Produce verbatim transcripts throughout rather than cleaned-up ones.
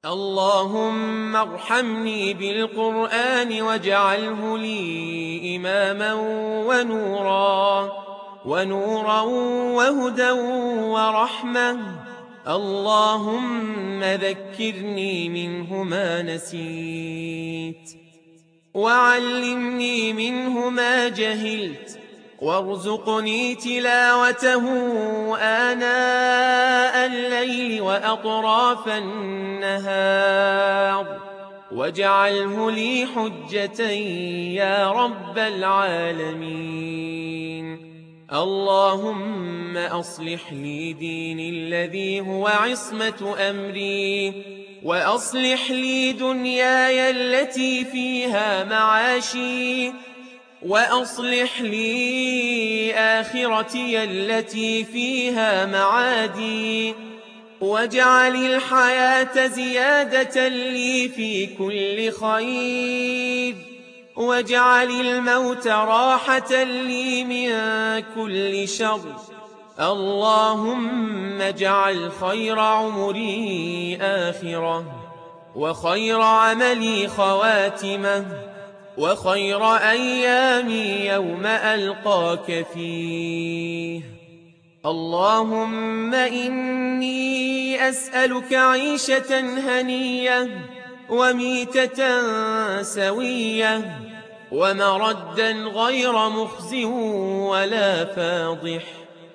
اللهم ارحمني بالقرآن واجعله لي إماما ونورا ونورا وهدى ورحمة. اللهم ذكرني منه ما نسيت وعلمني منه ما جهلت وارزقني تلاوته آناء الليل وأطراف النهار واجعله لي حجة يا رب العالمين. اللهم أصلح لي ديني الذي هو عصمة أمري وأصلح لي دنياي التي فيها معاشي وأصلح لي آخرتي التي فيها معادي واجعل الحياة زيادة لي في كل خير واجعل الموت راحة لي من كل شر. اللهم اجعل خير عمري آخرة وخير عملي خواتمة وخير أيامي يوم ألقاك فيه. اللهم إني أسألك عيشة هنية وميتة سوية ومردا غير مخز ولا فاضح.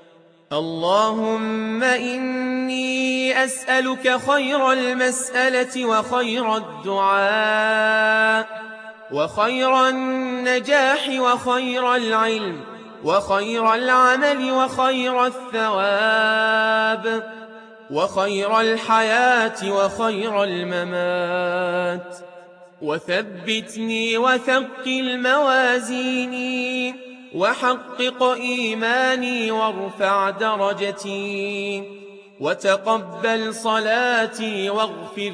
اللهم إني أسألك خير المسألة وخير الدعاء وخير النجاح وخير العلم وخير العمل وخير الثواب وخير الحياة وخير الممات. وثبتني وثقل موازيني وحقق إيماني وارفع درجتي وتقبل صلاتي واغفر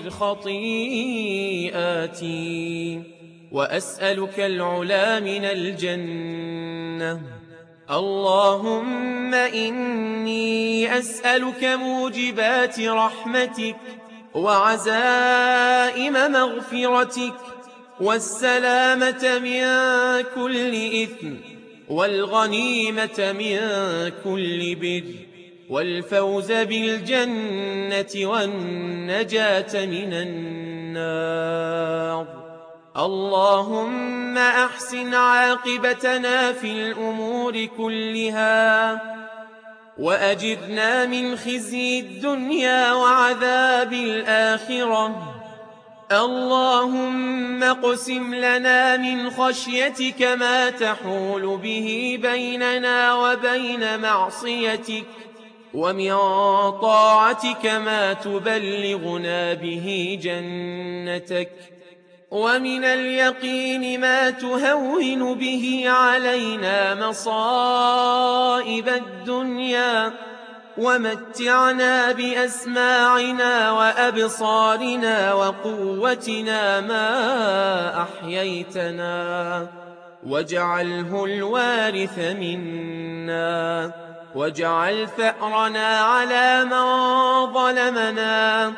خطيئاتي. وأسألك العلا من الجنة. اللهم إني أسألك موجبات رحمتك وعزائم مغفرتك والسلامة من كل إثم والغنيمة من كل بر والفوز بالجنة والنجاة من النار. اللهم أحسن عاقبتنا في الأمور كلها وأجرنا من خزي الدنيا وعذاب الآخرة. اللهم اقسم لنا من خشيتك ما تحول به بيننا وبين معصيتك ومن طاعتك ما تبلغنا به جنتك ومن اليقين ما تهون به علينا مصائب الدنيا ومتعنا بأسماعنا وأبصارنا وقوتنا ما أحييتنا واجعله الوارث منا واجعل ثأرنا على من ظلمنا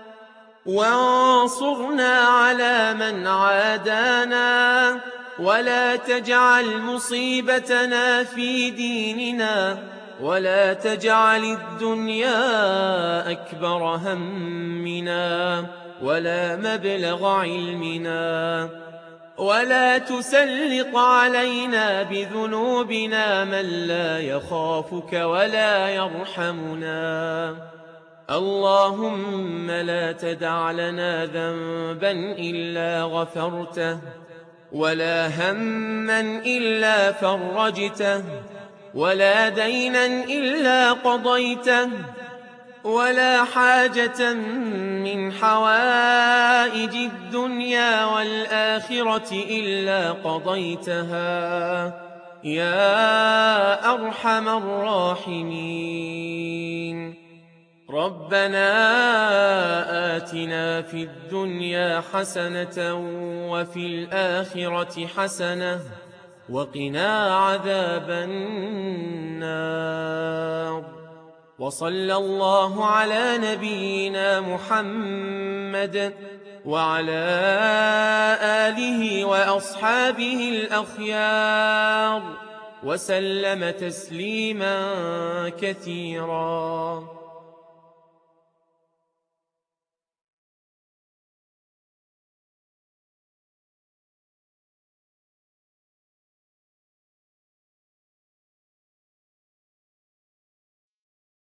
وانصرنا على من عادانا ولا تجعل مصيبتنا في ديننا ولا تجعل الدنيا أكبر همنا ولا مبلغ علمنا ولا تسلط علينا بذنوبنا من لا يخافك ولا يرحمنا. اللهم لا تدع لنا ذنبا إلا غفرته ولا هما إلا فرجته ولا دينا إلا قضيته ولا حاجة من حوائج الدنيا والآخرة إلا قضيتها يا أرحم الراحمين. ربنا آتنا في الدنيا حسنة وفي الآخرة حسنة وقنا عذاب النار. وصلى الله على نبينا محمد وعلى آله وأصحابه الأخيار وسلم تسليما كثيرا.